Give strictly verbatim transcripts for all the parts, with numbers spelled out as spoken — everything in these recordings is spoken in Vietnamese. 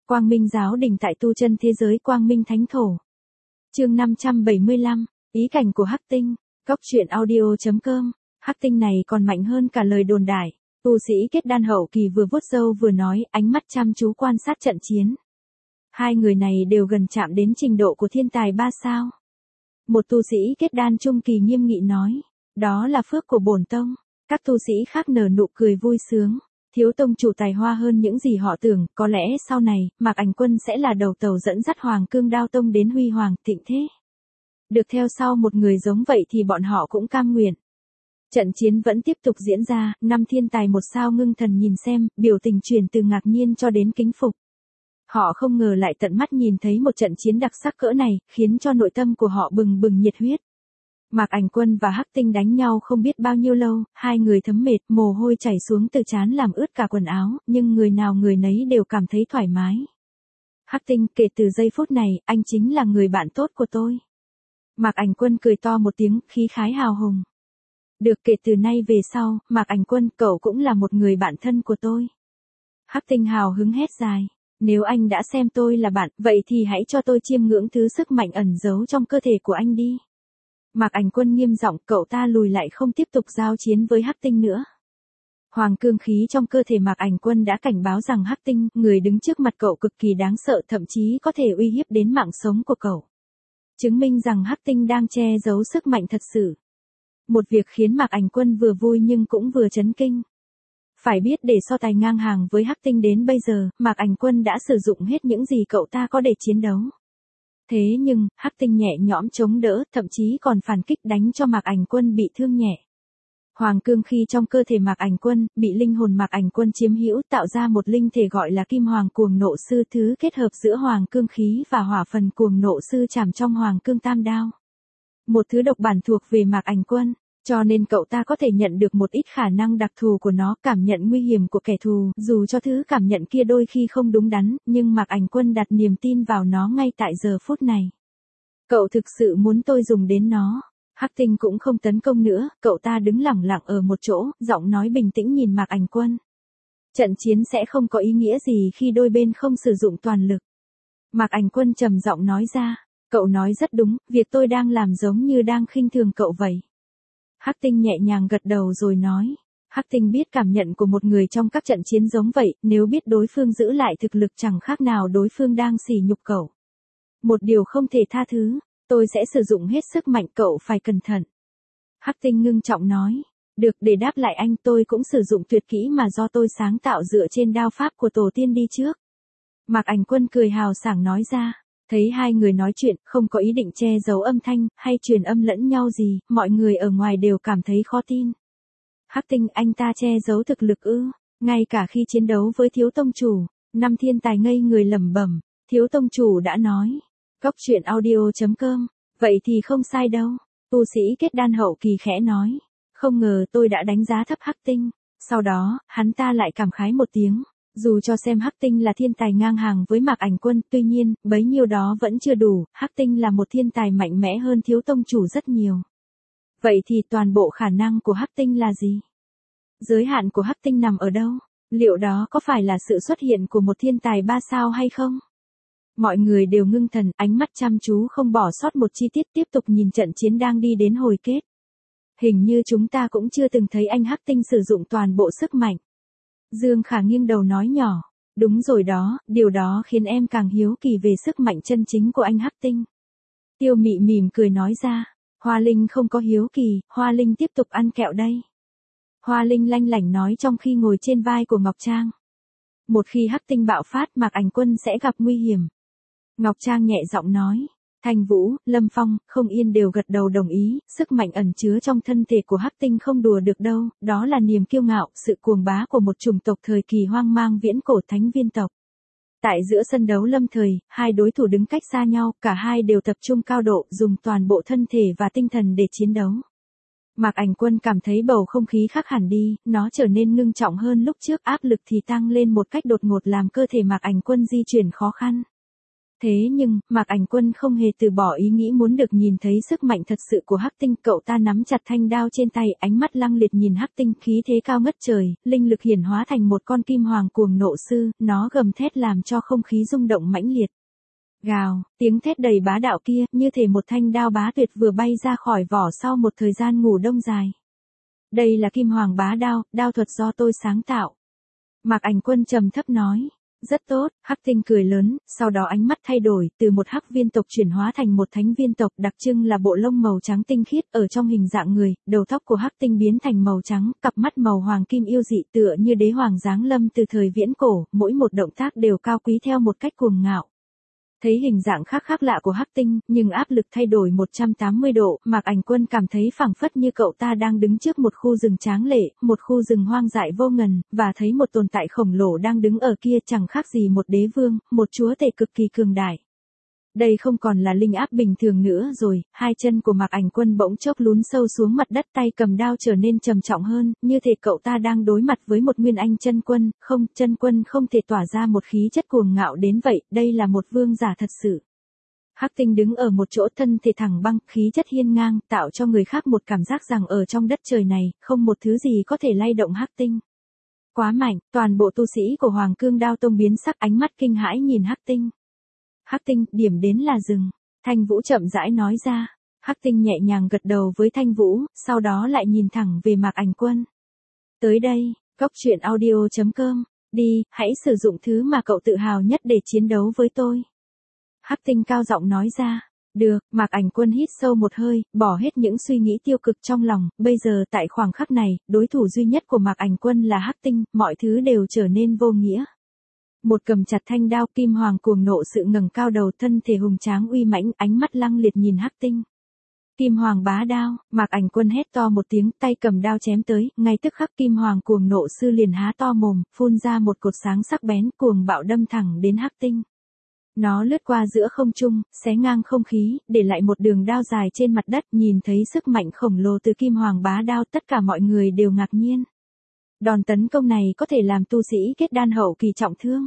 Quang Minh giáo đình tại tu chân thế giới Quang Minh Thánh Thổ. Chương năm trăm bảy mươi lăm, ý cảnh của Hắc Tinh, Cốc truyện audio chấm com. Hắc Tinh này còn mạnh hơn cả lời đồn đại. Tu sĩ kết đan hậu kỳ vừa vuốt râu vừa nói, ánh mắt chăm chú quan sát trận chiến. Hai người này đều gần chạm đến trình độ của thiên tài ba sao. Một tu sĩ kết đan trung kỳ nghiêm nghị nói, đó là phước của bổn tông. Các tu sĩ khác nở nụ cười vui sướng. Thiếu tông chủ tài hoa hơn những gì họ tưởng, có lẽ sau này, Mạc Ảnh Quân sẽ là đầu tàu dẫn dắt Hoàng Cương Đao Tông đến huy hoàng thịnh thế. Được theo sau một người giống vậy thì bọn họ cũng cam nguyện. Trận chiến vẫn tiếp tục diễn ra, năm thiên tài một sao ngưng thần nhìn xem, biểu tình chuyển từ ngạc nhiên cho đến kính phục. Họ không ngờ lại tận mắt nhìn thấy một trận chiến đặc sắc cỡ này, khiến cho nội tâm của họ bừng bừng nhiệt huyết. Mạc Ảnh Quân và Hắc Tinh đánh nhau không biết bao nhiêu lâu, hai người thấm mệt, mồ hôi chảy xuống từ trán làm ướt cả quần áo, nhưng người nào người nấy đều cảm thấy thoải mái. Hắc Tinh, kể từ giây phút này, anh chính là người bạn tốt của tôi. Mạc Ảnh Quân cười to một tiếng, khí khái hào hùng. Được, kể từ nay về sau, Mạc Ảnh Quân, cậu cũng là một người bạn thân của tôi. Hắc Tinh hào hứng hét dài. Nếu anh đã xem tôi là bạn, vậy thì hãy cho tôi chiêm ngưỡng thứ sức mạnh ẩn giấu trong cơ thể của anh đi. Mạc Ảnh Quân nghiêm giọng, cậu ta lùi lại không tiếp tục giao chiến với Hắc Tinh nữa. Hoàng cương khí trong cơ thể Mạc Ảnh Quân đã cảnh báo rằng Hắc Tinh, người đứng trước mặt cậu cực kỳ đáng sợ, thậm chí có thể uy hiếp đến mạng sống của cậu. Chứng minh rằng Hắc Tinh đang che giấu sức mạnh thật sự. Một việc khiến Mạc Ảnh Quân vừa vui nhưng cũng vừa chấn kinh. Phải biết để so tài ngang hàng với Hắc Tinh đến bây giờ, Mạc Ảnh Quân đã sử dụng hết những gì cậu ta có để chiến đấu. Thế nhưng, Hắc Tinh nhẹ nhõm chống đỡ, thậm chí còn phản kích đánh cho Mạc Ảnh Quân bị thương nhẹ. Hoàng cương khí trong cơ thể Mạc Ảnh Quân, bị linh hồn Mạc Ảnh Quân chiếm hữu tạo ra một linh thể gọi là Kim Hoàng Cuồng Nộ Sư, thứ kết hợp giữa Hoàng cương khí và hỏa phần Cuồng Nộ Sư chạm trong Hoàng cương tam đao. Một thứ độc bản thuộc về Mạc Ảnh Quân, cho nên cậu ta có thể nhận được một ít khả năng đặc thù của nó, cảm nhận nguy hiểm của kẻ thù, dù cho thứ cảm nhận kia đôi khi không đúng đắn, nhưng Mạc Ảnh Quân đặt niềm tin vào nó ngay tại giờ phút này. Cậu thực sự muốn tôi dùng đến nó. Hắc Tinh cũng không tấn công nữa, cậu ta đứng lẳng lặng ở một chỗ, giọng nói bình tĩnh nhìn Mạc Ảnh Quân. Trận chiến sẽ không có ý nghĩa gì khi đôi bên không sử dụng toàn lực. Mạc Ảnh Quân trầm giọng nói ra, cậu nói rất đúng, việc tôi đang làm giống như đang khinh thường cậu vậy. Hắc Tinh nhẹ nhàng gật đầu rồi nói. Hắc Tinh biết cảm nhận của một người trong các trận chiến giống vậy, nếu biết đối phương giữ lại thực lực chẳng khác nào đối phương đang sỉ nhục cậu. Một điều không thể tha thứ, tôi sẽ sử dụng hết sức mạnh, cậu phải cẩn thận. Hắc Tinh ngưng trọng nói. Được, để đáp lại anh, tôi cũng sử dụng tuyệt kỹ mà do tôi sáng tạo dựa trên đao pháp của tổ tiên đi trước. Mạc Ảnh Quân cười hào sảng nói ra. Thấy hai người nói chuyện, không có ý định che giấu âm thanh, hay truyền âm lẫn nhau gì, mọi người ở ngoài đều cảm thấy khó tin. Hắc Tinh, anh ta che giấu thực lực ư? Ngay cả khi chiến đấu với thiếu tông chủ, năm thiên tài ngây người lẩm bẩm, thiếu tông chủ đã nói. Cốc truyện audio chấm com, vậy thì không sai đâu. Tu sĩ kết đan hậu kỳ khẽ nói. Không ngờ tôi đã đánh giá thấp Hắc Tinh. Sau đó, hắn ta lại cảm khái một tiếng. Dù cho xem Hắc Tinh là thiên tài ngang hàng với Mạc Ảnh Quân, tuy nhiên, bấy nhiêu đó vẫn chưa đủ, Hắc Tinh là một thiên tài mạnh mẽ hơn thiếu tông chủ rất nhiều. Vậy thì toàn bộ khả năng của Hắc Tinh là gì? Giới hạn của Hắc Tinh nằm ở đâu? Liệu đó có phải là sự xuất hiện của một thiên tài ba sao hay không? Mọi người đều ngưng thần, ánh mắt chăm chú không bỏ sót một chi tiết, tiếp tục nhìn trận chiến đang đi đến hồi kết. Hình như chúng ta cũng chưa từng thấy anh Hắc Tinh sử dụng toàn bộ sức mạnh. Dương Khả nghiêng đầu nói nhỏ, đúng rồi đó, điều đó khiến em càng hiếu kỳ về sức mạnh chân chính của anh Hắc Tinh. Tiêu Mị mỉm cười nói ra, Hoa Linh không có hiếu kỳ, Hoa Linh tiếp tục ăn kẹo đây. Hoa Linh lanh lảnh nói trong khi ngồi trên vai của Ngọc Trang. Một khi Hắc Tinh bạo phát, Mạc Ảnh Quân sẽ gặp nguy hiểm. Ngọc Trang nhẹ giọng nói. Thanh Vũ, Lâm Phong, Không Yên đều gật đầu đồng ý, sức mạnh ẩn chứa trong thân thể của Hắc Tinh không đùa được đâu, đó là niềm kiêu ngạo, sự cuồng bá của một chủng tộc thời kỳ hoang mang viễn cổ thánh viên tộc. Tại giữa sân đấu lâm thời, hai đối thủ đứng cách xa nhau, cả hai đều tập trung cao độ, dùng toàn bộ thân thể và tinh thần để chiến đấu. Mạc Ảnh Quân cảm thấy bầu không khí khác hẳn đi, nó trở nên ngưng trọng hơn lúc trước, áp lực thì tăng lên một cách đột ngột làm cơ thể Mạc Ảnh Quân di chuyển khó khăn. Thế nhưng, Mạc Ảnh Quân không hề từ bỏ ý nghĩ muốn được nhìn thấy sức mạnh thật sự của Hắc Tinh, cậu ta nắm chặt thanh đao trên tay, ánh mắt lăng liệt nhìn Hắc Tinh, khí thế cao ngất trời, linh lực hiển hóa thành một con kim hoàng cuồng nộ sư, nó gầm thét làm cho không khí rung động mãnh liệt. Gào, tiếng thét đầy bá đạo kia, như thể một thanh đao bá tuyệt vừa bay ra khỏi vỏ sau một thời gian ngủ đông dài. Đây là kim hoàng bá đao, đao thuật do tôi sáng tạo. Mạc Ảnh Quân trầm thấp nói. Rất tốt, Hắc Tinh cười lớn, sau đó ánh mắt thay đổi, từ một hắc viên tộc chuyển hóa thành một thánh viên tộc, đặc trưng là bộ lông màu trắng tinh khiết, ở trong hình dạng người, đầu tóc của Hắc Tinh biến thành màu trắng, cặp mắt màu hoàng kim yêu dị tựa như đế hoàng giáng lâm từ thời viễn cổ, mỗi một động tác đều cao quý theo một cách cuồng ngạo. Thấy hình dạng khác khác lạ của Hắc Tinh, nhưng áp lực thay đổi một trăm tám mươi độ, Mạc Ảnh Quân cảm thấy phảng phất như cậu ta đang đứng trước một khu rừng tráng lệ, một khu rừng hoang dại vô ngần, và thấy một tồn tại khổng lồ đang đứng ở kia chẳng khác gì một đế vương, một chúa tể cực kỳ cường đại. Đây không còn là linh áp bình thường nữa rồi, hai chân của Mạc Ảnh Quân bỗng chốc lún sâu xuống mặt đất, tay cầm đao trở nên trầm trọng hơn, như thể cậu ta đang đối mặt với một nguyên anh chân quân, không, chân quân không thể tỏa ra một khí chất cuồng ngạo đến vậy, đây là một vương giả thật sự. Hắc Tinh đứng ở một chỗ thân thể thẳng băng, khí chất hiên ngang, tạo cho người khác một cảm giác rằng ở trong đất trời này, không một thứ gì có thể lay động Hắc Tinh. Quá mạnh, toàn bộ tu sĩ của Hoàng Cương Đao Tông biến sắc, ánh mắt kinh hãi nhìn Hắc Tinh. Hắc Tinh, điểm đến là rừng. Thanh Vũ chậm rãi nói ra. Hắc Tinh nhẹ nhàng gật đầu với Thanh Vũ, sau đó lại nhìn thẳng về Mạc Ảnh Quân. Tới đây, góc truyện audio chấm com, đi, hãy sử dụng thứ mà cậu tự hào nhất để chiến đấu với tôi. Hắc Tinh cao giọng nói ra. Được, Mạc Ảnh Quân hít sâu một hơi, bỏ hết những suy nghĩ tiêu cực trong lòng, bây giờ tại khoảng khắc này, đối thủ duy nhất của Mạc Ảnh Quân là Hắc Tinh, mọi thứ đều trở nên vô nghĩa. Một cầm chặt thanh đao, kim hoàng cuồng nộ sự ngẩng cao đầu, thân thể hùng tráng uy mãnh, ánh mắt lăng liệt nhìn Hắc Tinh. Kim hoàng bá đao, Mạc Ảnh Quân hét to một tiếng, tay cầm đao chém tới, ngay tức khắc kim hoàng cuồng nộ sư liền há to mồm, phun ra một cột sáng sắc bén, cuồng bạo đâm thẳng đến Hắc Tinh. Nó lướt qua giữa không trung, xé ngang không khí, để lại một đường đao dài trên mặt đất, nhìn thấy sức mạnh khổng lồ từ kim hoàng bá đao, tất cả mọi người đều ngạc nhiên. Đòn tấn công này có thể làm tu sĩ kết đan hậu kỳ trọng thương.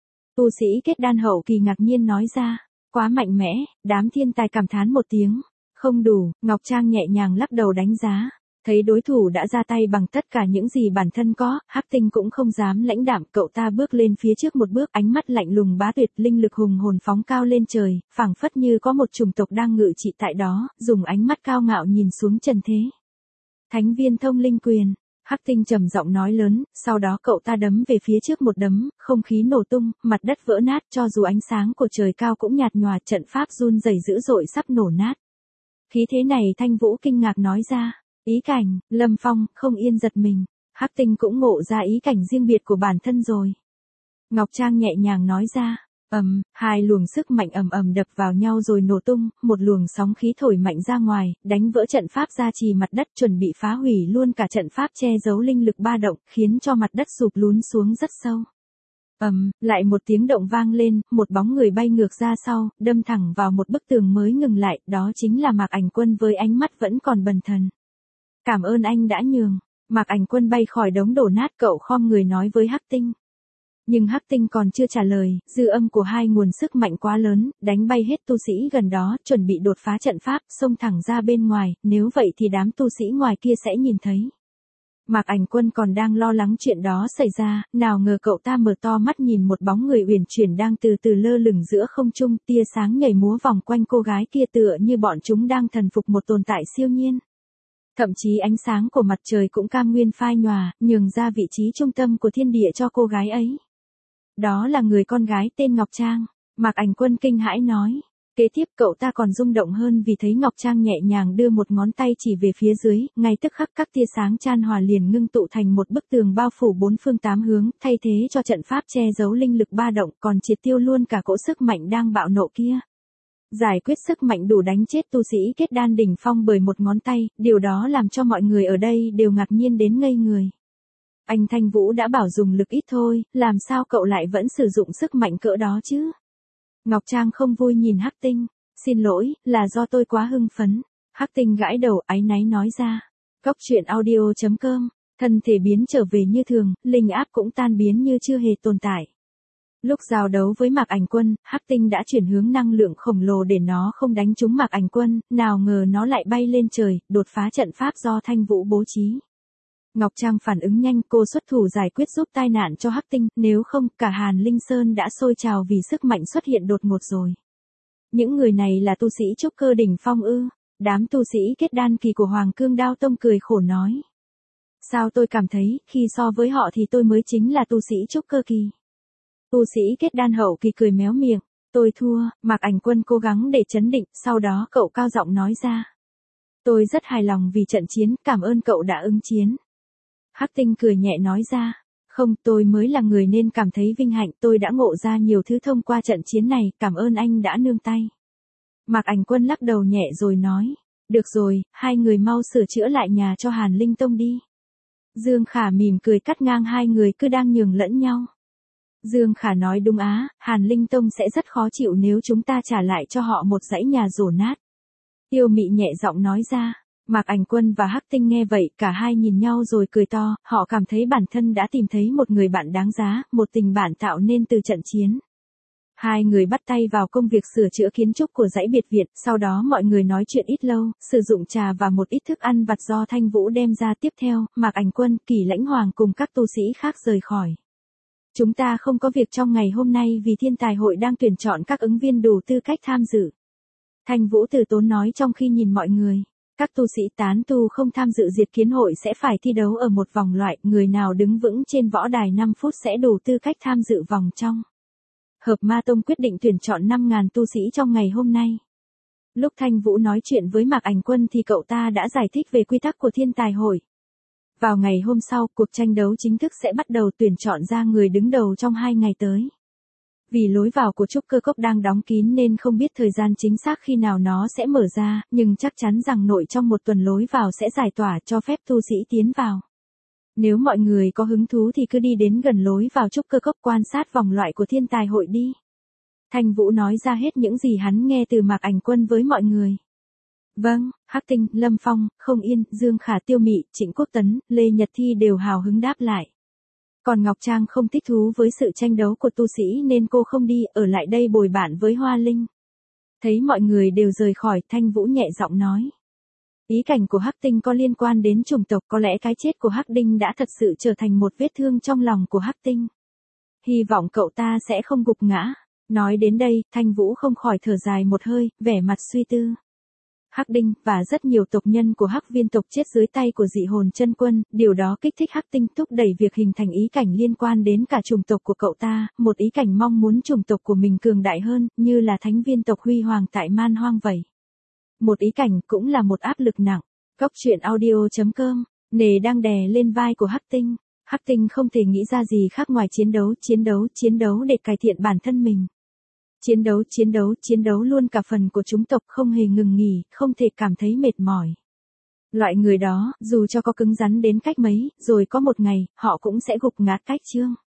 Tu sĩ kết đan hậu kỳ ngạc nhiên nói ra, quá mạnh mẽ, đám thiên tài cảm thán một tiếng. Không đủ, Ngọc Trang nhẹ nhàng lắc đầu đánh giá. Thấy đối thủ đã ra tay bằng tất cả những gì bản thân có, Hắc Tinh cũng không dám lãnh đạm, cậu ta bước lên phía trước một bước, ánh mắt lạnh lùng bá tuyệt, linh lực hùng hồn phóng cao lên trời, phảng phất như có một chủng tộc đang ngự trị tại đó, dùng ánh mắt cao ngạo nhìn xuống trần thế. Thánh viên thông linh quyền. Hắc Tinh trầm giọng nói lớn, sau đó cậu ta đấm về phía trước một đấm, không khí nổ tung, mặt đất vỡ nát, cho dù ánh sáng của trời cao cũng nhạt nhòa, trận pháp run rẩy dữ dội sắp nổ nát. Khí thế này Thanh Vũ kinh ngạc nói ra, ý cảnh, Lâm Phong, không yên giật mình, Hắc Tinh cũng ngộ ra ý cảnh riêng biệt của bản thân rồi. Ngọc Trang nhẹ nhàng nói ra. Ầm, hai luồng sức mạnh ầm ầm đập vào nhau rồi nổ tung, một luồng sóng khí thổi mạnh ra ngoài, đánh vỡ trận pháp gia trì mặt đất, chuẩn bị phá hủy luôn cả trận pháp che giấu linh lực ba động, khiến cho mặt đất sụp lún xuống rất sâu. Ầm, lại một tiếng động vang lên, một bóng người bay ngược ra sau, đâm thẳng vào một bức tường mới ngừng lại, đó chính là Mạc Ảnh Quân với ánh mắt vẫn còn bần thần. Cảm ơn anh đã nhường. Mạc Ảnh Quân bay khỏi đống đổ nát, cậu khom người nói với Hắc Tinh. Nhưng Hắc Tinh còn chưa trả lời, dư âm của hai nguồn sức mạnh quá lớn, đánh bay hết tu sĩ gần đó, chuẩn bị đột phá trận pháp, xông thẳng ra bên ngoài, nếu vậy thì đám tu sĩ ngoài kia sẽ nhìn thấy. Mạc Ảnh Quân còn đang lo lắng chuyện đó xảy ra, nào ngờ cậu ta mở to mắt nhìn một bóng người uyển chuyển đang từ từ lơ lửng giữa không trung, tia sáng nhảy múa vòng quanh cô gái kia tựa như bọn chúng đang thần phục một tồn tại siêu nhiên. Thậm chí ánh sáng của mặt trời cũng cam nguyên phai nhòa, nhường ra vị trí trung tâm của thiên địa cho cô gái ấy. Đó là người con gái tên Ngọc Trang, Mạc Ảnh Quân kinh hãi nói. Kế tiếp cậu ta còn rung động hơn vì thấy Ngọc Trang nhẹ nhàng đưa một ngón tay chỉ về phía dưới, ngay tức khắc các tia sáng chan hòa liền ngưng tụ thành một bức tường bao phủ bốn phương tám hướng, thay thế cho trận pháp che giấu linh lực ba động, còn triệt tiêu luôn cả cỗ sức mạnh đang bạo nộ kia. Giải quyết sức mạnh đủ đánh chết tu sĩ kết đan đỉnh phong bởi một ngón tay, điều đó làm cho mọi người ở đây đều ngạc nhiên đến ngây người. Anh Thanh Vũ đã bảo dùng lực ít thôi, làm sao cậu lại vẫn sử dụng sức mạnh cỡ đó chứ? Ngọc Trang không vui nhìn Hắc Tinh, xin lỗi, là do tôi quá hưng phấn. Hắc Tinh gãi đầu áy náy nói ra. Góc truyện audio chấm com, thân thể biến trở về như thường, linh áp cũng tan biến như chưa hề tồn tại. Lúc giao đấu với Mạc Ảnh Quân, Hắc Tinh đã chuyển hướng năng lượng khổng lồ để nó không đánh trúng Mạc Ảnh Quân, nào ngờ nó lại bay lên trời, đột phá trận pháp do Thanh Vũ bố trí. Ngọc Trang phản ứng nhanh, cô xuất thủ giải quyết giúp tai nạn cho Hắc Tinh, nếu không, cả Hàn Linh Sơn đã sôi trào vì sức mạnh xuất hiện đột ngột rồi. Những người này là tu sĩ trúc cơ đỉnh phong ư? Đám tu sĩ kết đan kỳ của Hoàng Cương Đao Tông cười khổ nói. Sao tôi cảm thấy, khi so với họ thì tôi mới chính là tu sĩ trúc cơ kỳ. Tu sĩ kết đan hậu kỳ cười méo miệng. Tôi thua, Mạc Ảnh Quân cố gắng để trấn định, sau đó cậu cao giọng nói ra. Tôi rất hài lòng vì trận chiến, cảm ơn cậu đã ứng chiến. Hắc Tinh cười nhẹ nói ra. Không, tôi mới là người nên cảm thấy vinh hạnh, tôi đã ngộ ra nhiều thứ thông qua trận chiến này, cảm ơn anh đã nương tay. Mạc Ảnh Quân lắc đầu nhẹ rồi nói. Được rồi, hai người mau sửa chữa lại nhà cho Hàn Linh Tông đi. Dương Khả mỉm cười cắt ngang hai người cứ đang nhường lẫn nhau. Dương Khả nói đúng á, Hàn Linh Tông sẽ rất khó chịu nếu chúng ta trả lại cho họ một dãy nhà rổ nát. Tiêu Mị nhẹ giọng nói ra. Mạc Ảnh Quân và Hắc Tinh nghe vậy, cả hai nhìn nhau rồi cười to, họ cảm thấy bản thân đã tìm thấy một người bạn đáng giá, một tình bạn tạo nên từ trận chiến. Hai người bắt tay vào công việc sửa chữa kiến trúc của dãy biệt viện, sau đó mọi người nói chuyện ít lâu, sử dụng trà và một ít thức ăn vặt do Thanh Vũ đem ra. Tiếp theo, Mạc Ảnh Quân, Kỷ Lãnh Hoàng cùng các tu sĩ khác rời khỏi. Chúng ta không có việc trong ngày hôm nay vì thiên tài hội đang tuyển chọn các ứng viên đủ tư cách tham dự. Thanh Vũ từ tốn nói trong khi nhìn mọi người. Các tu sĩ tán tu không tham dự diệt kiến hội sẽ phải thi đấu ở một vòng loại, người nào đứng vững trên võ đài năm phút sẽ đủ tư cách tham dự vòng trong. Hợp Ma Tông quyết định tuyển chọn năm nghìn tu sĩ trong ngày hôm nay. Lúc Thanh Vũ nói chuyện với Mạc Ảnh Quân thì cậu ta đã giải thích về quy tắc của thiên tài hội. Vào ngày hôm sau, cuộc tranh đấu chính thức sẽ bắt đầu, tuyển chọn ra người đứng đầu trong hai ngày tới. Vì lối vào của trúc cơ cốc đang đóng kín nên không biết thời gian chính xác khi nào nó sẽ mở ra, nhưng chắc chắn rằng nội trong một tuần lối vào sẽ giải tỏa cho phép tu sĩ tiến vào. Nếu mọi người có hứng thú thì cứ đi đến gần lối vào trúc cơ cốc quan sát vòng loại của thiên tài hội đi. Thanh Vũ nói ra hết những gì hắn nghe từ Mạc Ảnh Quân với mọi người. Vâng, Hắc Tinh, Lâm Phong, Không Yên, Dương Khả, Tiêu Mị, Trịnh Quốc Tấn, Lê Nhật Thi đều hào hứng đáp lại. Còn Ngọc Trang không thích thú với sự tranh đấu của tu sĩ nên cô không đi, ở lại đây bồi bạn với Hoa Linh. Thấy mọi người đều rời khỏi, Thanh Vũ nhẹ giọng nói. Ý cảnh của Hắc Tinh có liên quan đến chủng tộc, có lẽ cái chết của Hắc Đinh đã thật sự trở thành một vết thương trong lòng của Hắc Tinh. Hy vọng cậu ta sẽ không gục ngã. Nói đến đây, Thanh Vũ không khỏi thở dài một hơi, vẻ mặt suy tư. Hắc Đinh và rất nhiều tộc nhân của Hắc Viên tộc chết dưới tay của dị hồn chân quân, điều đó kích thích Hắc Tinh, thúc đẩy việc hình thành ý cảnh liên quan đến cả chủng tộc của cậu ta, một ý cảnh mong muốn chủng tộc của mình cường đại hơn, như là Thánh Viên tộc huy hoàng tại Man Hoang vậy. Một ý cảnh cũng là một áp lực nặng. Góc truyện audio chấm com, nề đang đè lên vai của Hắc Tinh. Hắc Tinh không thể nghĩ ra gì khác ngoài chiến đấu, chiến đấu, chiến đấu để cải thiện bản thân mình. Chiến đấu, chiến đấu, chiến đấu luôn cả phần của chúng tộc, không hề ngừng nghỉ, không thể cảm thấy mệt mỏi. Loại người đó, dù cho có cứng rắn đến cách mấy, rồi có một ngày, họ cũng sẽ gục ngã cách chương.